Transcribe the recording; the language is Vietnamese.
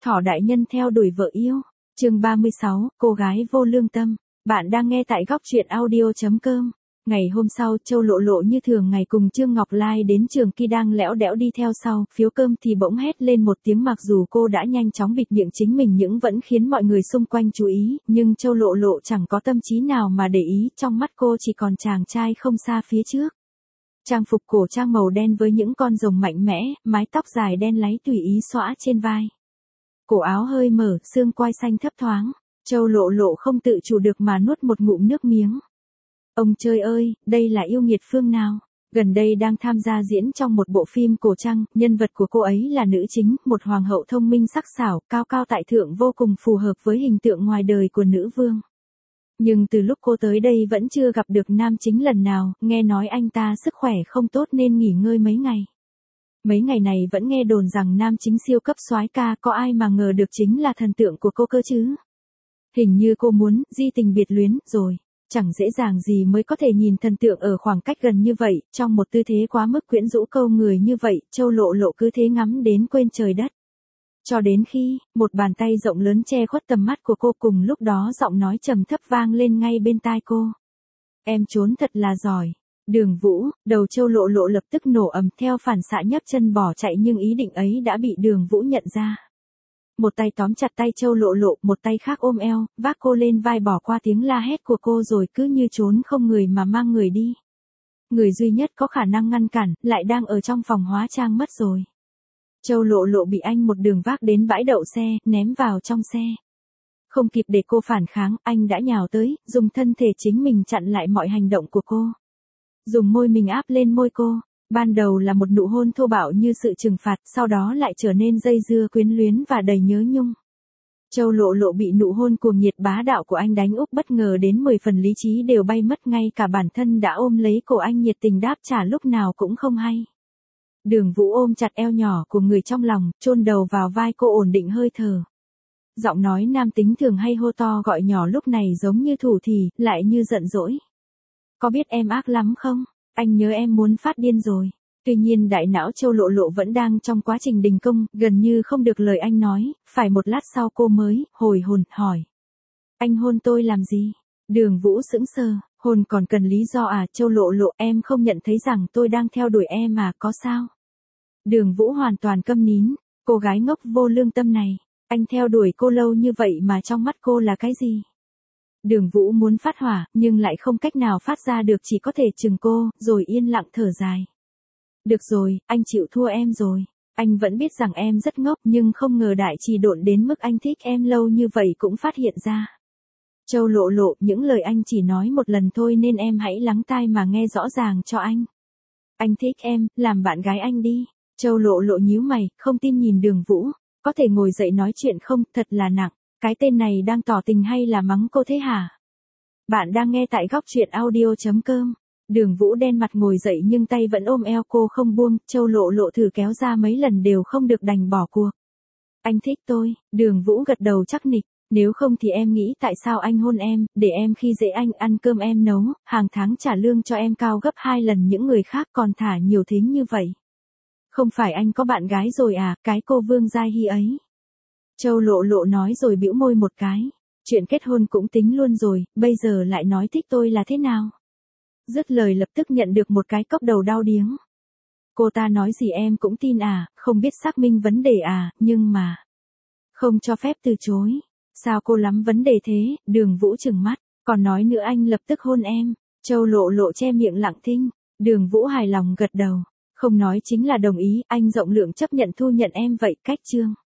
Thỏ đại nhân theo đuổi vợ yêu. Chương 36, cô gái vô lương tâm. Bạn đang nghe tại góc truyện audio.com. Ngày hôm sau, Châu Lộ Lộ như thường ngày cùng Trương Ngọc Lai đến trường, khi đang lẽo đẽo đi theo sau phiếu cơm thì bỗng hét lên một tiếng. Mặc dù cô đã nhanh chóng bịt miệng chính mình nhưng vẫn khiến mọi người xung quanh chú ý, nhưng Châu Lộ Lộ chẳng có tâm trí nào mà để ý, trong mắt cô chỉ còn chàng trai không xa phía trước. Trang phục cổ trang màu đen với những con rồng mạnh mẽ, mái tóc dài đen láy tùy ý xõa trên vai. Cổ áo hơi mở, xương quai xanh thấp thoáng. Châu Lộ Lộ không tự chủ được mà nuốt một ngụm nước miếng. Ông trời ơi, đây là yêu nghiệt phương nào? Gần đây đang tham gia diễn trong một bộ phim cổ trang, nhân vật của cô ấy là nữ chính, một hoàng hậu thông minh sắc sảo, cao cao tại thượng, vô cùng phù hợp với hình tượng ngoài đời của nữ vương. Nhưng từ lúc cô tới đây vẫn chưa gặp được nam chính lần nào, nghe nói anh ta sức khỏe không tốt nên nghỉ ngơi mấy ngày. Mấy ngày này vẫn nghe đồn rằng nam chính siêu cấp soái ca, có ai mà ngờ được chính là thần tượng của cô cơ chứ. Hình như cô muốn di tình biệt luyến rồi. Chẳng dễ dàng gì mới có thể nhìn thần tượng ở khoảng cách gần như vậy, trong một tư thế quá mức quyến rũ câu người như vậy, Châu Lộ Lộ cứ thế ngắm đến quên trời đất. Cho đến khi, một bàn tay rộng lớn che khuất tầm mắt của cô, cùng lúc đó giọng nói trầm thấp vang lên ngay bên tai cô. Em trốn thật là giỏi. Đường Vũ, đầu Châu Lộ Lộ lập tức nổ ầm, theo phản xạ nhấc chân bỏ chạy, nhưng ý định ấy đã bị Đường Vũ nhận ra. Một tay tóm chặt tay Châu Lộ Lộ, một tay khác ôm eo, vác cô lên vai, bỏ qua tiếng la hét của cô rồi cứ như trốn không người mà mang người đi. Người duy nhất có khả năng ngăn cản, lại đang ở trong phòng hóa trang mất rồi. Châu Lộ Lộ bị anh một đường vác đến bãi đậu xe, ném vào trong xe. Không kịp để cô phản kháng, anh đã nhào tới, dùng thân thể chính mình chặn lại mọi hành động của cô. Dùng môi mình áp lên môi cô. Ban đầu là một nụ hôn thô bạo như sự trừng phạt, sau đó lại trở nên dây dưa quyến luyến và đầy nhớ nhung. Châu Lộ Lộ bị nụ hôn cuồng nhiệt bá đạo của anh đánh úp, bất ngờ đến 10 phần lý trí đều bay mất, ngay cả bản thân đã ôm lấy cổ anh nhiệt tình đáp trả lúc nào cũng không hay. Đường Vũ ôm chặt eo nhỏ của người trong lòng, chôn đầu vào vai cô, ổn định hơi thở. Giọng nói nam tính thường hay hô to gọi nhỏ lúc này giống như thủ thỉ, lại như giận dỗi. Có biết em ác lắm không? Anh nhớ em muốn phát điên rồi. Tuy nhiên đại não Châu Lộ Lộ vẫn đang trong quá trình đình công, gần như không được lời anh nói, phải một lát sau cô mới hồi hồn hỏi. Anh hôn tôi làm gì? Đường Vũ sững sờ, hôn còn cần lý do à? Châu Lộ Lộ, em không nhận thấy rằng tôi đang theo đuổi em à, có sao? Đường Vũ hoàn toàn câm nín, cô gái ngốc vô lương tâm này, anh theo đuổi cô lâu như vậy mà trong mắt cô là cái gì? Đường Vũ muốn phát hỏa, nhưng lại không cách nào phát ra được, chỉ có thể chừng cô, rồi yên lặng thở dài. Được rồi, anh chịu thua em rồi. Anh vẫn biết rằng em rất ngốc, nhưng không ngờ đại trì độn đến mức anh thích em lâu như vậy cũng phát hiện ra. Châu Lộ Lộ, những lời anh chỉ nói một lần thôi nên em hãy lắng tai mà nghe rõ ràng cho anh. Anh thích em, làm bạn gái anh đi. Châu Lộ Lộ nhíu mày, không tin nhìn Đường Vũ. Có thể ngồi dậy nói chuyện không, thật là nặng. Cái tên này đang tỏ tình hay là mắng cô thế hả? Bạn đang nghe tại góc truyện audio.com. Đường Vũ đen mặt ngồi dậy nhưng tay vẫn ôm eo cô không buông, Châu Lộ Lộ thử kéo ra mấy lần đều không được, đành bỏ cuộc. Anh thích tôi, Đường Vũ gật đầu chắc nịch, nếu không thì em nghĩ tại sao anh hôn em, để em khi dễ anh, ăn cơm em nấu, hàng tháng trả lương cho em cao gấp 2 lần những người khác, còn thả nhiều thính như vậy. Không phải anh có bạn gái rồi à, cái cô Vương Giai Hy ấy. Châu Lộ Lộ nói rồi bĩu môi một cái. Chuyện kết hôn cũng tính luôn rồi, bây giờ lại nói thích tôi là thế nào? Dứt lời lập tức nhận được một cái cốc đầu đau điếng. Cô ta nói gì em cũng tin à, không biết xác minh vấn đề à, nhưng mà không cho phép từ chối. Sao cô lắm vấn đề thế? Đường Vũ trừng mắt, còn nói nữa anh lập tức hôn em. Châu Lộ Lộ che miệng lặng thinh. Đường Vũ hài lòng gật đầu, không nói chính là đồng ý, anh rộng lượng chấp nhận thu nhận em vậy, cách chương.